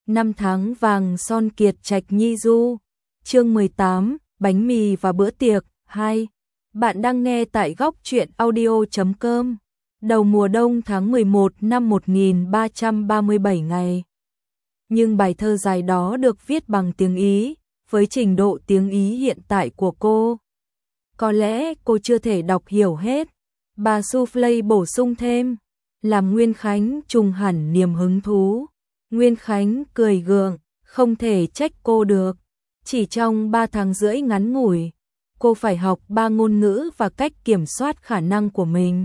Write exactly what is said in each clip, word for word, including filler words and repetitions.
Năm tháng vàng son kiệt trạch nhi du. Chương mười tám, bánh mì và bữa tiệc hai. Bạn đang nghe tại góc truyện audio chấm com. Đầu mùa đông tháng mười một năm một nghìn ba trăm ba mươi bảy ngày. Nhưng bài thơ dài đó được viết bằng tiếng Ý, với trình độ tiếng Ý hiện tại của cô. Có lẽ cô chưa thể đọc hiểu hết. Bà Soufflé bổ sung thêm, làm Nguyên Khánh trùng hẳn niềm hứng thú. Nguyên Khánh cười gượng, không thể trách cô được. Chỉ trong ba tháng rưỡi ngắn ngủi, cô phải học ba ngôn ngữ và cách kiểm soát khả năng của mình.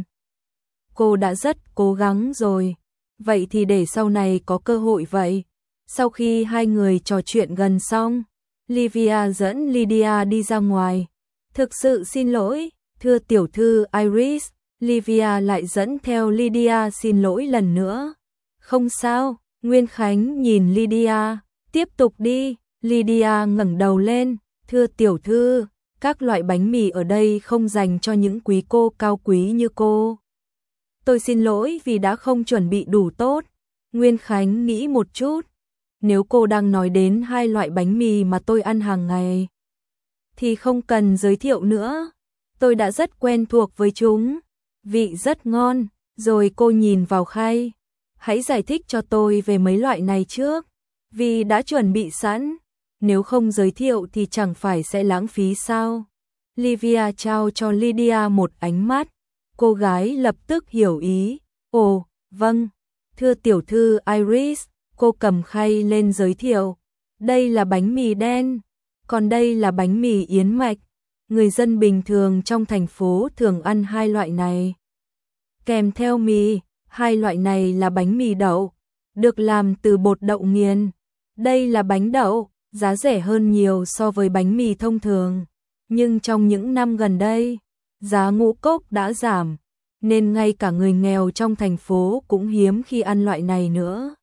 Cô đã rất cố gắng rồi, vậy thì để sau này có cơ hội vậy. Sau khi hai người trò chuyện gần xong, Livia dẫn Lydia đi ra ngoài. Thực sự xin lỗi, thưa tiểu thư Iris. Livia lại dẫn theo Lydia xin lỗi lần nữa. Không sao, Nguyên Khánh nhìn Lydia, tiếp tục đi. Lydia ngẩng đầu lên, thưa tiểu thư, các loại bánh mì ở đây không dành cho những quý cô cao quý như cô. Tôi xin lỗi vì đã không chuẩn bị đủ tốt. Nguyên Khánh nghĩ một chút, nếu cô đang nói đến hai loại bánh mì mà tôi ăn hàng ngày, thì không cần giới thiệu nữa. Tôi đã rất quen thuộc với chúng, vị rất ngon. Rồi cô nhìn vào khay, hãy giải thích cho tôi về mấy loại này trước, vì đã chuẩn bị sẵn. Nếu không giới thiệu thì chẳng phải sẽ lãng phí sao? Livia trao cho Lydia một ánh mắt. Cô gái lập tức hiểu ý. Ồ, vâng, thưa tiểu thư Iris. Cô cầm khay lên giới thiệu. Đây là bánh mì đen, còn đây là bánh mì yến mạch. Người dân bình thường trong thành phố thường ăn hai loại này. Kèm theo mì, hai loại này là bánh mì đậu, được làm từ bột đậu nghiền. Đây là bánh đậu, giá rẻ hơn nhiều so với bánh mì thông thường. Nhưng trong những năm gần đây, giá ngũ cốc đã giảm, nên ngay cả người nghèo trong thành phố cũng hiếm khi ăn loại này nữa.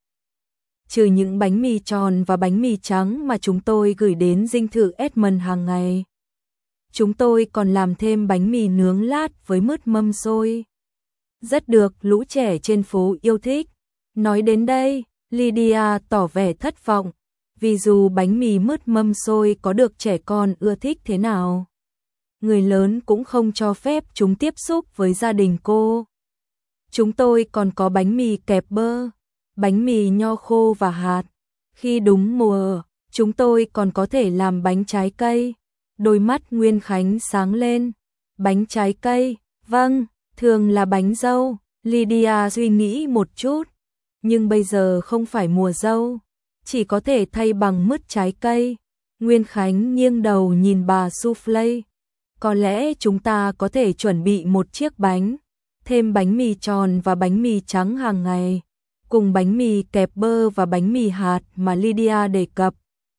Trừ những bánh mì tròn và bánh mì trắng mà chúng tôi gửi đến dinh thự Edmund hàng ngày, chúng tôi còn làm thêm bánh mì nướng lát với mứt mâm xôi. Rất được lũ trẻ trên phố yêu thích. Nói đến đây, Lydia tỏ vẻ thất vọng, vì dù bánh mì mứt mâm xôi có được trẻ con ưa thích thế nào, người lớn cũng không cho phép chúng tiếp xúc với gia đình cô. Chúng tôi còn có bánh mì kẹp bơ, bánh mì nho khô và hạt. Khi đúng mùa, chúng tôi còn có thể làm bánh trái cây. Đôi mắt Nguyên Khánh sáng lên. Bánh trái cây, vâng, thường là bánh dâu. Lydia suy nghĩ một chút, nhưng bây giờ không phải mùa dâu, chỉ có thể thay bằng mứt trái cây. Nguyên Khánh nghiêng đầu nhìn bà Soufflé. Có lẽ chúng ta có thể chuẩn bị một chiếc bánh, thêm bánh mì tròn và bánh mì trắng hàng ngày, cùng bánh mì kẹp bơ và bánh mì hạt mà Lydia đề cập.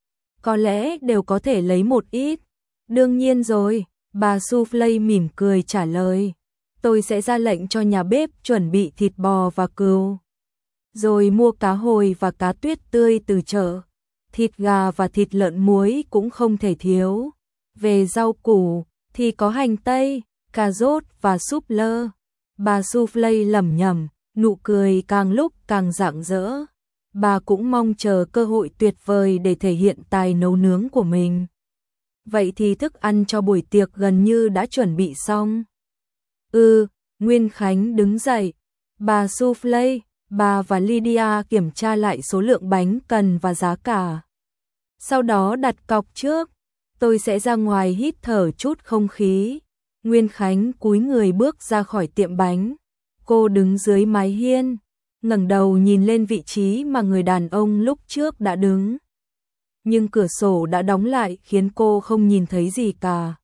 Có lẽ đều có thể lấy một ít. Đương nhiên rồi, bà Soufflé mỉm cười trả lời. Tôi sẽ ra lệnh cho nhà bếp chuẩn bị thịt bò và cừu, rồi mua cá hồi và cá tuyết tươi từ chợ. Thịt gà và thịt lợn muối cũng không thể thiếu. Về rau củ thì có hành tây, cà rốt và súp lơ. Bà Soufflé lẩm nhẩm, nụ cười càng lúc càng rạng rỡ. Bà cũng mong chờ cơ hội tuyệt vời để thể hiện tài nấu nướng của mình. Vậy thì thức ăn cho buổi tiệc gần như đã chuẩn bị xong. Ừ, Nguyên Khánh đứng dậy. Bà Soufflé, bà và Lydia kiểm tra lại số lượng bánh cần và giá cả. Sau đó đặt cọc trước. Tôi sẽ ra ngoài hít thở chút không khí. Nguyên Khánh cúi người bước ra khỏi tiệm bánh. Cô đứng dưới mái hiên, ngẩng đầu nhìn lên vị trí mà người đàn ông lúc trước đã đứng. Nhưng cửa sổ đã đóng lại khiến cô không nhìn thấy gì cả.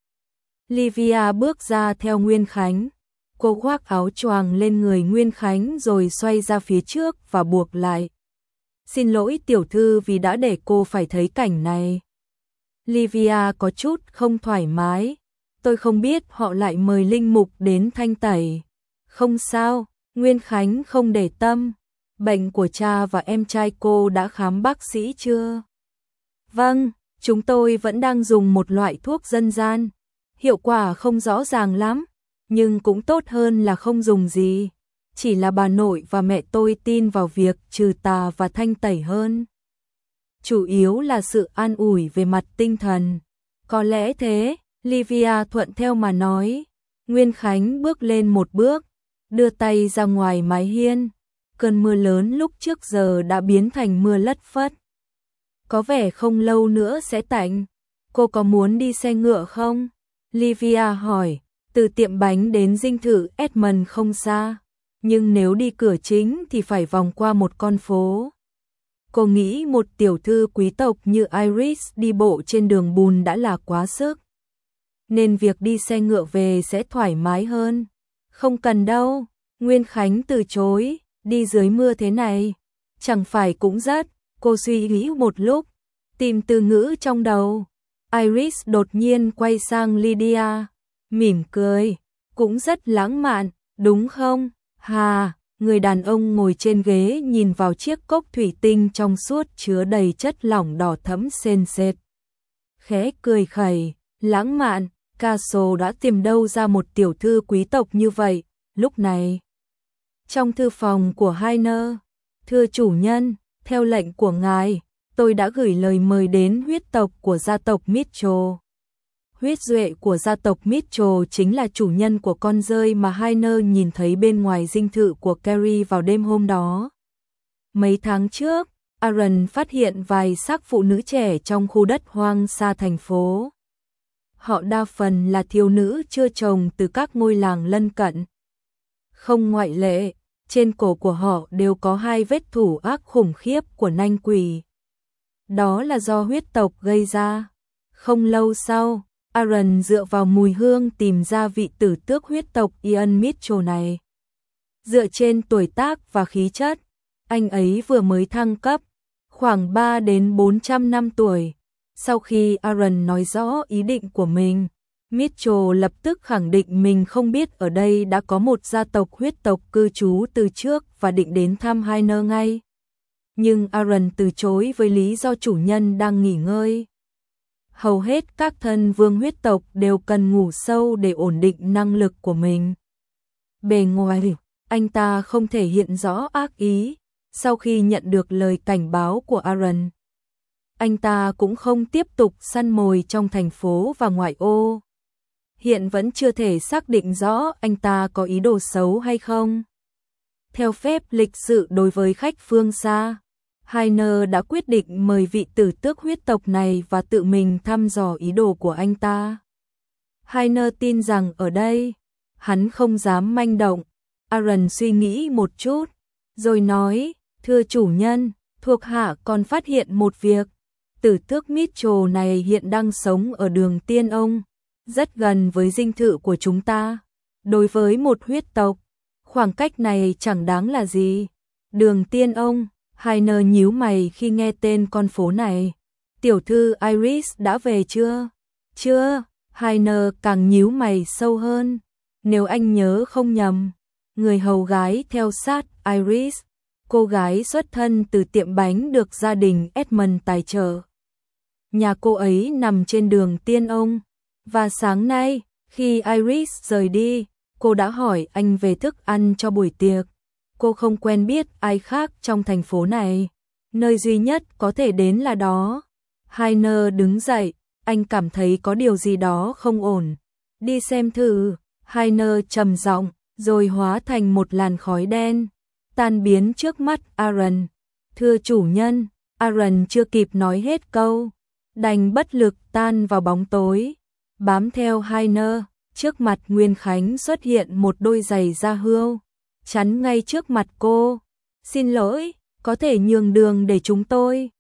Livia bước ra theo Nguyên Khánh. Cô khoác áo choàng lên người Nguyên Khánh rồi xoay ra phía trước và buộc lại. Xin lỗi tiểu thư vì đã để cô phải thấy cảnh này. Livia có chút không thoải mái. Tôi không biết họ lại mời linh mục đến thanh tẩy. Không sao, Nguyên Khánh không để tâm. Bệnh của cha và em trai cô đã khám bác sĩ chưa? Vâng, chúng tôi vẫn đang dùng một loại thuốc dân gian. Hiệu quả không rõ ràng lắm, nhưng cũng tốt hơn là không dùng gì. Chỉ là bà nội và mẹ tôi tin vào việc trừ tà và thanh tẩy hơn. chủ yếu là sự an ủi về mặt tinh thần. Có lẽ thế, Livia thuận theo mà nói. Nguyên Khánh bước lên một bước, đưa tay ra ngoài mái hiên. Cơn mưa lớn lúc trước giờ đã biến thành mưa lất phất. Có vẻ không lâu nữa sẽ tạnh. Cô có muốn đi xe ngựa không? Livia hỏi. Từ tiệm bánh đến dinh thự Edmund không xa, nhưng nếu đi cửa chính thì phải vòng qua một con phố. Cô nghĩ một tiểu thư quý tộc như Iris đi bộ trên đường bùn đã là quá sức, nên việc đi xe ngựa về sẽ thoải mái hơn. Không cần đâu, Nguyên Khánh từ chối, đi dưới mưa thế này, chẳng phải cũng rất. Cô suy nghĩ một lúc, tìm từ ngữ trong đầu. Iris đột nhiên quay sang Lydia, mỉm cười, cũng rất lãng mạn, đúng không? Hà, người đàn ông ngồi trên ghế nhìn vào chiếc cốc thủy tinh trong suốt chứa đầy chất lỏng đỏ thẫm sền sệt. Khẽ cười khẩy, lãng mạn, Castle đã tìm đâu ra một tiểu thư quý tộc như vậy, lúc này. Trong thư phòng của Hainer, thưa chủ nhân, theo lệnh của ngài, tôi đã gửi lời mời đến huyết tộc của gia tộc Mitchell. Huyết duệ của gia tộc Mitchell chính là chủ nhân của con rơi mà Hainer nhìn thấy bên ngoài dinh thự của Carrie vào đêm hôm đó. Mấy tháng trước, Aaron phát hiện vài xác phụ nữ trẻ trong khu đất hoang xa thành phố. Họ đa phần là thiếu nữ chưa chồng từ các ngôi làng lân cận. Không ngoại lệ, trên cổ của họ đều có hai vết thủ ác khủng khiếp của nanh quỷ. Đó là do huyết tộc gây ra. Không lâu sau, Aaron dựa vào mùi hương tìm ra vị tử tước huyết tộc Ian Mitchell này. Dựa trên tuổi tác và khí chất, anh ấy vừa mới thăng cấp, khoảng ba đến bốn trăm năm tuổi. Sau khi Aaron nói rõ ý định của mình, Mitchell lập tức khẳng định mình không biết ở đây đã có một gia tộc huyết tộc cư trú từ trước và định đến thăm Hainer ngay. Nhưng Aaron từ chối với lý do chủ nhân đang nghỉ ngơi. Hầu hết các thân vương huyết tộc đều cần ngủ sâu để ổn định năng lực của mình. Bề ngoài, anh ta không thể hiện rõ ác ý. Sau khi nhận được lời cảnh báo của Aaron, anh ta cũng không tiếp tục săn mồi trong thành phố và ngoại ô. Hiện vẫn chưa thể xác định rõ anh ta có ý đồ xấu hay không. Theo phép lịch sự đối với khách phương xa, Hainer đã quyết định mời vị tử tước huyết tộc này và tự mình thăm dò ý đồ của anh ta. Hainer tin rằng ở đây, hắn không dám manh động. Aaron suy nghĩ một chút, rồi nói, thưa chủ nhân, thuộc hạ còn phát hiện một việc. Tử tước Mitchell này hiện đang sống ở đường Tiên Ông, rất gần với dinh thự của chúng ta. Đối với một huyết tộc, khoảng cách này chẳng đáng là gì. Đường Tiên Ông, Hainer nhíu mày khi nghe tên con phố này. Tiểu thư Iris đã về chưa? Chưa, Hainer càng nhíu mày sâu hơn. Nếu anh nhớ không nhầm, người hầu gái theo sát Iris, cô gái xuất thân từ tiệm bánh được gia đình Edmund tài trợ. Nhà cô ấy nằm trên đường Tiên Ông, và sáng nay, khi Iris rời đi, cô đã hỏi anh về thức ăn cho buổi tiệc. Cô không quen biết ai khác trong thành phố này, nơi duy nhất có thể đến là đó. Hainer đứng dậy, anh cảm thấy có điều gì đó không ổn. Đi xem thử, Hainer trầm giọng, rồi hóa thành một làn khói đen, tan biến trước mắt Aaron. Thưa chủ nhân, Aaron chưa kịp nói hết câu, đành bất lực tan vào bóng tối. Bám theo Hainer, trước mặt Nguyên Khánh xuất hiện một đôi giày da hươu, chắn ngay trước mặt cô. Xin lỗi, có thể nhường đường để chúng tôi.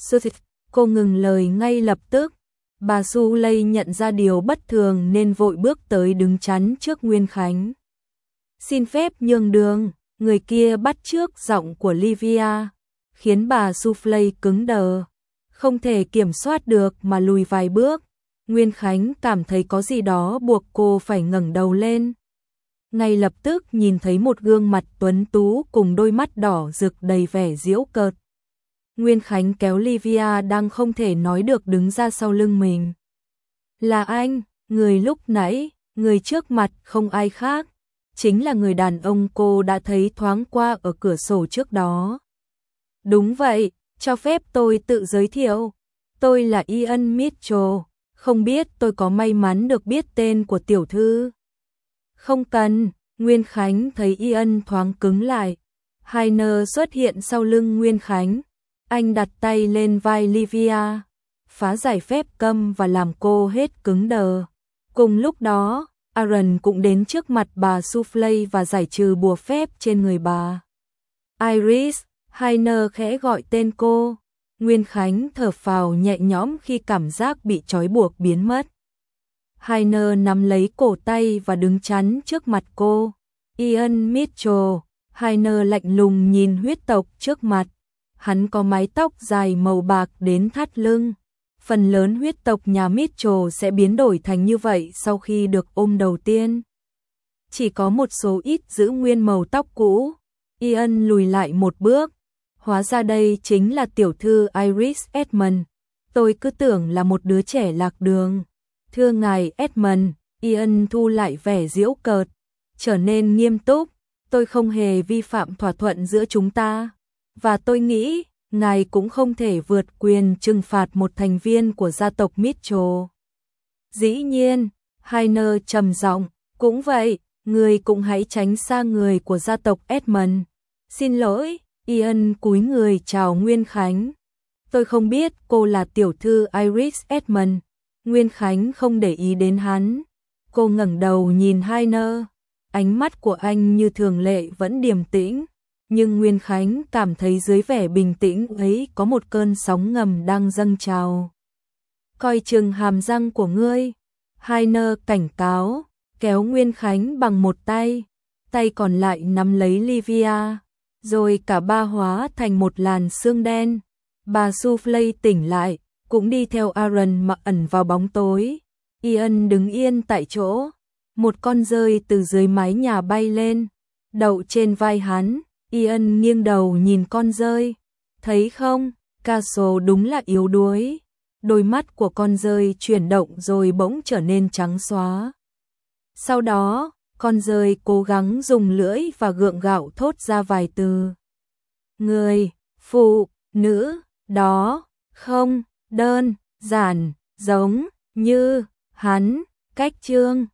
Cô ngừng lời ngay lập tức. Bà Suley nhận ra điều bất thường nên vội bước tới đứng chắn trước Nguyên Khánh. Xin phép nhường đường, người kia bắt chước giọng của Livia, khiến bà Suley cứng đờ, không thể kiểm soát được mà lùi vài bước. Nguyên Khánh cảm thấy có gì đó buộc cô phải ngẩng đầu lên. Ngay lập tức nhìn thấy một gương mặt tuấn tú cùng đôi mắt đỏ rực đầy vẻ giễu cợt. Nguyên Khánh kéo Livia đang không thể nói được đứng ra sau lưng mình. Là anh, người lúc nãy, người trước mặt không ai khác, chính là người đàn ông cô đã thấy thoáng qua ở cửa sổ trước đó. Đúng vậy, Cho phép tôi tự giới thiệu. Tôi là Ian Mitchell, không biết tôi có may mắn được biết tên của tiểu thư. Không cần, Nguyên Khánh thấy Ian thoáng cứng lại. Hainer xuất hiện sau lưng Nguyên Khánh. Anh đặt tay lên vai Livia, phá giải phép câm và làm cô hết cứng đờ. Cùng lúc đó, Aaron cũng đến trước mặt bà Soufflé và giải trừ bùa phép trên người bà. Iris, Hainer khẽ gọi tên cô. Nguyên Khánh thở phào nhẹ nhõm khi cảm giác bị trói buộc biến mất. Hainer nắm lấy cổ tay và đứng chắn trước mặt cô. Ian Mitchell, Hainer lạnh lùng nhìn huyết tộc trước mặt. Hắn có mái tóc dài màu bạc đến thắt lưng. Phần lớn huyết tộc nhà Mitchell sẽ biến đổi thành như vậy sau khi được ôm đầu tiên. Chỉ có một số ít giữ nguyên màu tóc cũ. Ian lùi lại một bước. Hóa ra đây chính là tiểu thư Iris Edmond. Tôi cứ tưởng là một đứa trẻ lạc đường. Thưa ngài Edmond, Ian thu lại vẻ giễu cợt, trở nên nghiêm túc. Tôi không hề vi phạm thỏa thuận giữa chúng ta. Và tôi nghĩ, ngài cũng không thể vượt quyền trừng phạt một thành viên của gia tộc Mitchell. Dĩ nhiên, Hainer trầm giọng, cũng vậy, người cũng hãy tránh xa người của gia tộc Edmond. Xin lỗi, Ian cúi người chào Nguyên Khánh. Tôi không biết cô là tiểu thư Iris Edmond. Nguyên Khánh không để ý đến hắn. Cô ngẩng đầu nhìn Hainer. Ánh mắt của anh như thường lệ vẫn điềm tĩnh. Nhưng Nguyên Khánh cảm thấy dưới vẻ bình tĩnh ấy có một cơn sóng ngầm đang dâng trào. Coi chừng hàm răng của ngươi. Hainer cảnh cáo, kéo Nguyên Khánh bằng một tay. Tay còn lại nắm lấy Livia. Rồi cả ba hóa thành một làn sương đen. Bà Soufflé tỉnh lại, cũng đi theo Aaron mà ẩn vào bóng tối. Ian đứng yên tại chỗ. Một con dơi từ dưới mái nhà bay lên, đậu trên vai hắn. Ian nghiêng đầu nhìn con dơi. Thấy không, Castle đúng là yếu đuối. Đôi mắt của con dơi chuyển động rồi bỗng trở nên trắng xóa. Sau đó, con dơi cố gắng dùng lưỡi và gượng gạo thốt ra vài từ. Người, phụ, nữ, đó, không, đơn, giản, giống, như, hắn, cách chương.